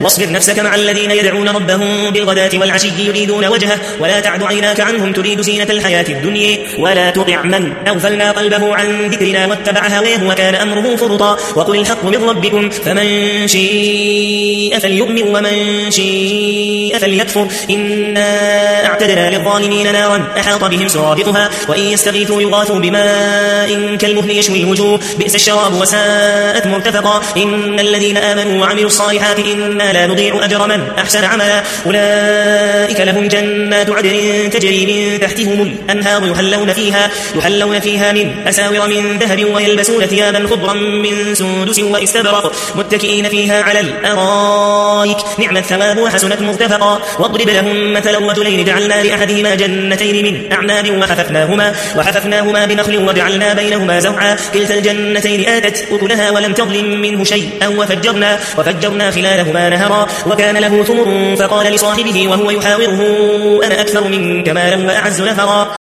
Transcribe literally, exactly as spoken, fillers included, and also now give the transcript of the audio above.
واصبر نفسك مع الذين يدعون ربهم بالغداة والعشي يريدون وجهه ولا تعد عيناك عنهم تريد زينة الحياة الدنيا ولا تطع من أغفلنا قلبه عن ذكرنا واتبع هواه وكان أمره فرطا وقل الحق من ربكم فمن شيء فليؤمن ومن شيء فليكفر إنا أعتدنا للظالمين نارا أحاط بهم سرادقها وإن يستغيثوا يغاثوا بماء كالمهل يشوي الوجوه بئس الشراب وساءت مرتفقا إن الذين آمنوا وعملوا الصالحات إنا لا نضيع أجر من أحسن عملا أولئك لهم جنات عدن تجري من تحتهم الأنهار يحلون فيها, يحلون فيها من أساور من ذهب ويلبسون ثيابا خضرا من سندس واستبرق متكئين فيها على الأرائك نعم الثواب وحسنت مرتفقا واضرب لهم مثلا رجلين جعلنا لأحدهما جنتين من أعناب وحففناهما, وحففناهما بنخل وجعلنا بينهما زرعا كلتا الجنتين آتت أكلها ولم تظلم منه شيئا وفجرنا, وفجرنا خلالهما نهرا وكان له ثمر فقال لصاحبه وهو يحاوره أنا أكثر منك مالا وأعز نفرا